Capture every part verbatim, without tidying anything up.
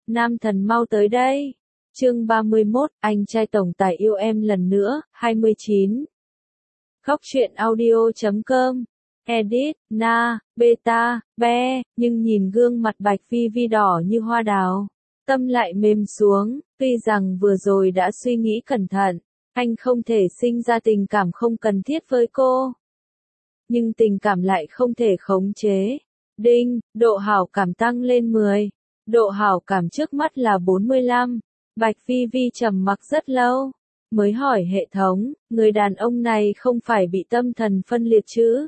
nam thần mau tới đây. Chương ba mươi mốt, anh trai tổng tài yêu em lần nữa, hai mươi chín. Khóc chuyện audio chấm com. Edit, Na, Beta, Be, nhưng nhìn gương mặt Bạch Phi Vi đỏ như hoa đào, tâm lại mềm xuống, tuy rằng vừa rồi đã suy nghĩ cẩn thận, anh không thể sinh ra tình cảm không cần thiết với cô. Nhưng tình cảm lại không thể khống chế. Đinh, độ hảo cảm tăng lên mười. Độ hảo cảm trước mắt là bốn mươi lăm. Bạch Phi Vi trầm mặc rất lâu, mới hỏi hệ thống, người đàn ông này không phải bị tâm thần phân liệt chứ?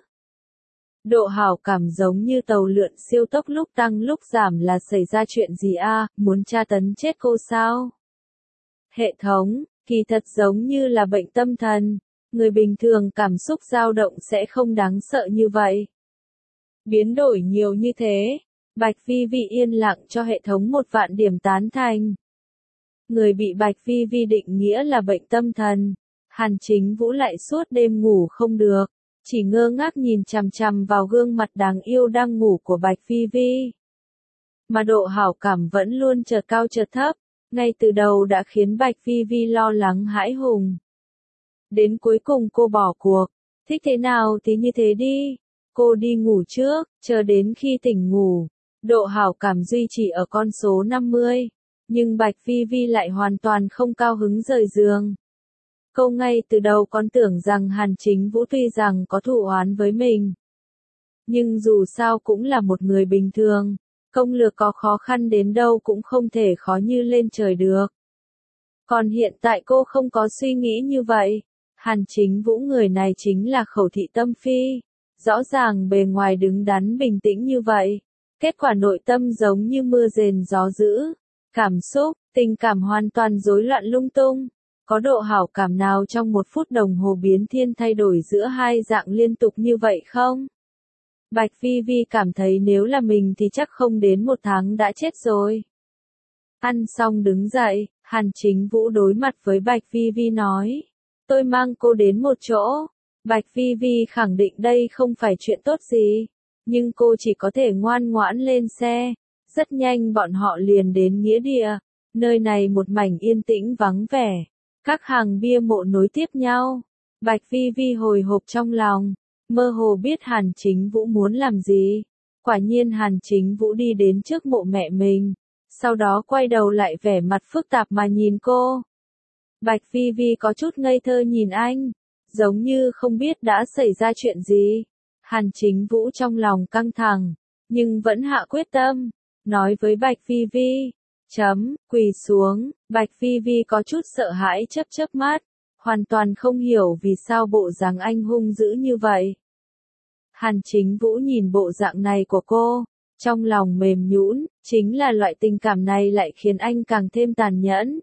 Độ hảo cảm giống như tàu lượn siêu tốc lúc tăng lúc giảm là xảy ra chuyện gì a, muốn tra tấn chết cô sao? Hệ thống, kỳ thật giống như là bệnh tâm thần, người bình thường cảm xúc dao động sẽ không đáng sợ như vậy. Biến đổi nhiều như thế, Bạch Phi Vi yên lặng cho hệ thống một vạn điểm tán thành. Người bị Bạch Phi Vi định nghĩa là bệnh tâm thần, Hàn Chính Vũ lại suốt đêm ngủ không được, chỉ ngơ ngác nhìn chằm chằm vào gương mặt đáng yêu đang ngủ của Bạch Phi Vi. Mà độ hảo cảm vẫn luôn chợt cao chợt thấp, ngay từ đầu đã khiến Bạch Phi Vi lo lắng hãi hùng. Đến cuối cùng cô bỏ cuộc, thích thế nào thì như thế đi, cô đi ngủ trước, chờ đến khi tỉnh ngủ, độ hảo cảm duy trì ở con số năm mươi. Nhưng Bạch Phi Vi lại hoàn toàn không cao hứng rời giường. Cô ngay từ đầu còn tưởng rằng Hàn Chính Vũ tuy rằng có thù oán với mình, nhưng dù sao cũng là một người bình thường, công lược có khó khăn đến đâu cũng không thể khó như lên trời được. Còn hiện tại cô không có suy nghĩ như vậy. Hàn Chính Vũ người này chính là khẩu thị tâm phi, rõ ràng bề ngoài đứng đắn bình tĩnh như vậy, kết quả nội tâm giống như mưa rền gió dữ. Cảm xúc, tình cảm hoàn toàn rối loạn lung tung. Có độ hảo cảm nào trong một phút đồng hồ biến thiên thay đổi giữa hai dạng liên tục như vậy không? Bạch Phi Vi cảm thấy nếu là mình thì chắc không đến một tháng đã chết rồi. Ăn xong đứng dậy, Hàn Chính Vũ đối mặt với Bạch Phi Vi nói. Tôi mang cô đến một chỗ. Bạch Phi Vi khẳng định đây không phải chuyện tốt gì. Nhưng cô chỉ có thể ngoan ngoãn lên xe. Rất nhanh bọn họ liền đến nghĩa địa, nơi này một mảnh yên tĩnh vắng vẻ, các hàng bia mộ nối tiếp nhau. Bạch Phi Vi hồi hộp trong lòng, mơ hồ biết Hàn Chính Vũ muốn làm gì. Quả nhiên Hàn Chính Vũ đi đến trước mộ mẹ mình, sau đó quay đầu lại vẻ mặt phức tạp mà nhìn cô. Bạch Phi Vi có chút ngây thơ nhìn anh, giống như không biết đã xảy ra chuyện gì. Hàn Chính Vũ trong lòng căng thẳng, nhưng vẫn hạ quyết tâm. Nói với Bạch Phi Vi, chấm, quỳ xuống. Bạch Phi Vi có chút sợ hãi chớp chớp mắt, hoàn toàn không hiểu vì sao bộ dáng anh hung dữ như vậy. Hàn Chính Vũ nhìn bộ dạng này của cô, trong lòng mềm nhũn, chính là loại tình cảm này lại khiến anh càng thêm tàn nhẫn.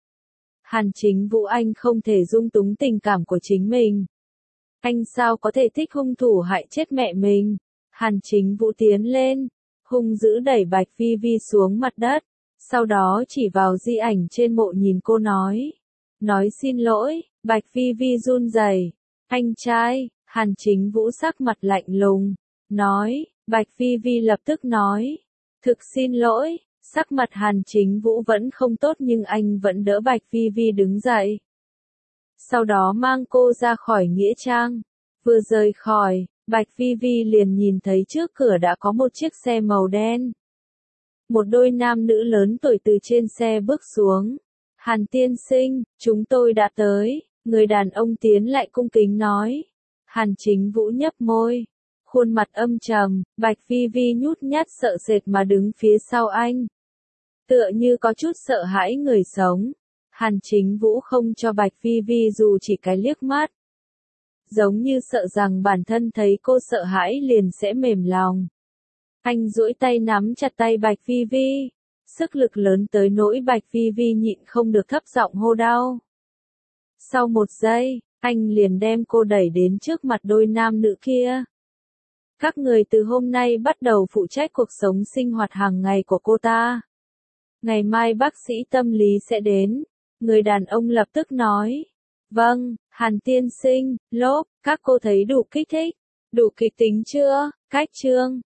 Hàn Chính Vũ anh không thể dung túng tình cảm của chính mình. Anh sao có thể thích hung thủ hại chết mẹ mình? Hàn Chính Vũ tiến lên, hung dữ đẩy Bạch Phi Vi xuống mặt đất, sau đó chỉ vào di ảnh trên mộ nhìn cô nói. Nói xin lỗi. Bạch Phi Vi run rẩy. Anh trai. Hàn Chính Vũ sắc mặt lạnh lùng, nói. Bạch Phi Vi lập tức nói. Thực xin lỗi. Sắc mặt Hàn Chính Vũ vẫn không tốt nhưng anh vẫn đỡ Bạch Phi Vi đứng dậy. Sau đó mang cô ra khỏi nghĩa trang. Vừa rời khỏi, Bạch Phi Vi liền nhìn thấy trước cửa đã có một chiếc xe màu đen. Một đôi nam nữ lớn tuổi từ trên xe bước xuống. Hàn tiên sinh, chúng tôi đã tới. Người đàn ông tiến lại cung kính nói. Hàn Chính Vũ nhấp môi, khuôn mặt âm trầm. Bạch Phi Vi nhút nhát sợ sệt mà đứng phía sau anh, tựa như có chút sợ hãi người sống. Hàn Chính Vũ không cho Bạch Phi Vi dù chỉ cái liếc mắt, giống như sợ rằng bản thân thấy cô sợ hãi liền sẽ mềm lòng. Anh duỗi tay nắm chặt tay Bạch Phi Vi, sức lực lớn tới nỗi Bạch Phi Vi nhịn không được thấp giọng hô đau. Sau một giây, anh liền đem cô đẩy đến trước mặt đôi nam nữ kia. Các người từ hôm nay bắt đầu phụ trách cuộc sống sinh hoạt hàng ngày của cô ta. Ngày mai bác sĩ tâm lý sẽ đến. Người đàn ông lập tức nói. Vâng, Hàn tiên sinh. Lốp, các cô thấy đủ kích thích, đủ kịch tính chưa? Cách chương,